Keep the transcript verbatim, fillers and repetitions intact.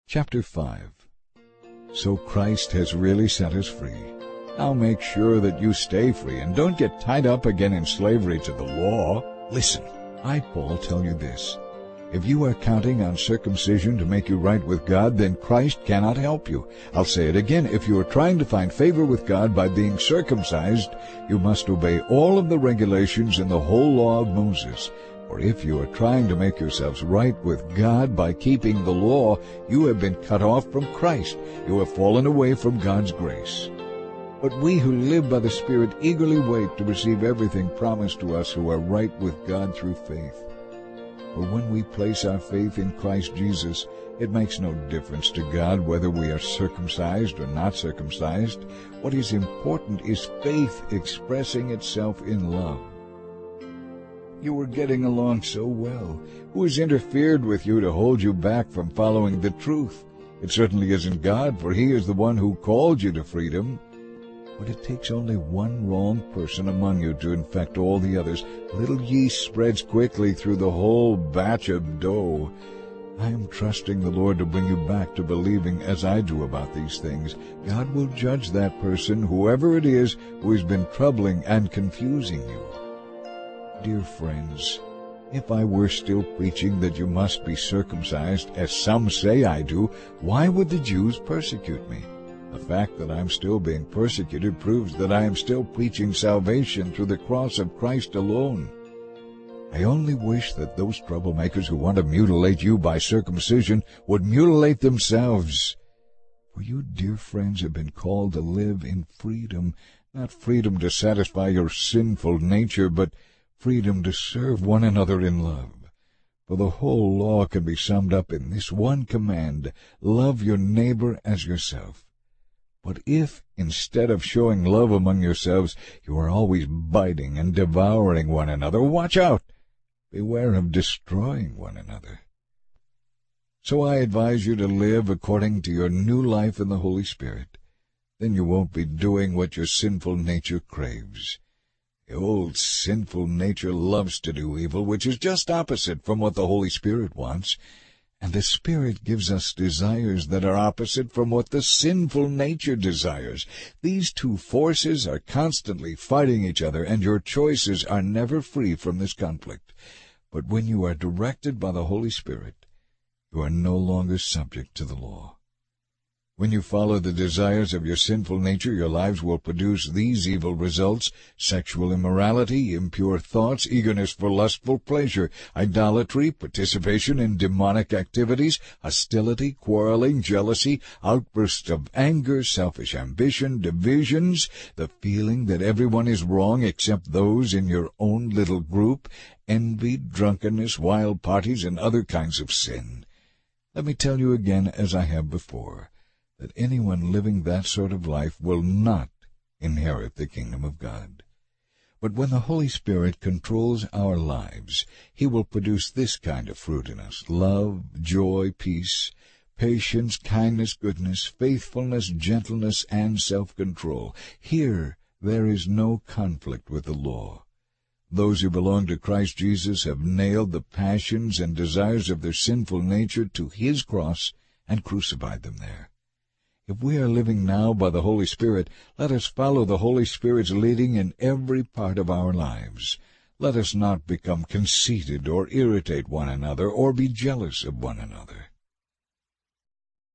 Chapter five. So Christ has really set us free. Now make sure that you stay free and don't get tied up again in slavery to the law. Listen, I, Paul, tell you this. If you are counting on circumcision to make you right with God, then Christ cannot help you. I'll say it again. If you are trying to find favor with God by being circumcised, you must obey all of the regulations in the whole law of Moses. For if you are trying to make yourselves right with God by keeping the law, you have been cut off from Christ. You have fallen away from God's grace. But we who live by the Spirit eagerly wait to receive everything promised to us who are right with God through faith. For when we place our faith in Christ Jesus, it makes no difference to God whether we are circumcised or not circumcised. What is important is faith expressing itself in love. You were getting along so well. Who has interfered with you to hold you back from following the truth? It certainly isn't God, for He is the one who called you to freedom. But it takes only one wrong person among you to infect all the others. Little yeast spreads quickly through the whole batch of dough. I am trusting the Lord to bring you back to believing as I do about these things. God will judge that person, whoever it is, who has been troubling and confusing you. Dear friends, if I were still preaching that you must be circumcised, as some say I do, why would the Jews persecute me? The fact that I am still being persecuted proves that I am still preaching salvation through the cross of Christ alone. I only wish that those troublemakers who want to mutilate you by circumcision would mutilate themselves. For you, dear friends, have been called to live in freedom, not freedom to satisfy your sinful nature, but freedom to serve one another in love. For the whole law can be summed up in this one command: love your neighbor as yourself. But if, instead of showing love among yourselves, you are always biting and devouring one another, watch out! Beware of destroying one another. So I advise you to live according to your new life in the Holy Spirit. Then you won't be doing what your sinful nature craves. The old sinful nature loves to do evil, which is just opposite from what the Holy Spirit wants. And the Spirit gives us desires that are opposite from what the sinful nature desires. These two forces are constantly fighting each other, and your choices are never free from this conflict. But when you are directed by the Holy Spirit, you are no longer subject to the law. When you follow the desires of your sinful nature, your lives will produce these evil results: sexual immorality, impure thoughts, eagerness for lustful pleasure, idolatry, participation in demonic activities, hostility, quarreling, jealousy, outbursts of anger, selfish ambition, divisions, the feeling that everyone is wrong except those in your own little group, envy, drunkenness, wild parties, and other kinds of sin. Let me tell you again, as I have before, that anyone living that sort of life will not inherit the kingdom of God. But when the Holy Spirit controls our lives, He will produce this kind of fruit in us: love, joy, peace, patience, kindness, goodness, faithfulness, gentleness, and self-control. Here there is no conflict with the law. Those who belong to Christ Jesus have nailed the passions and desires of their sinful nature to His cross and crucified them there. If we are living now by the Holy Spirit, let us follow the Holy Spirit's leading in every part of our lives. Let us not become conceited or irritate one another or be jealous of one another.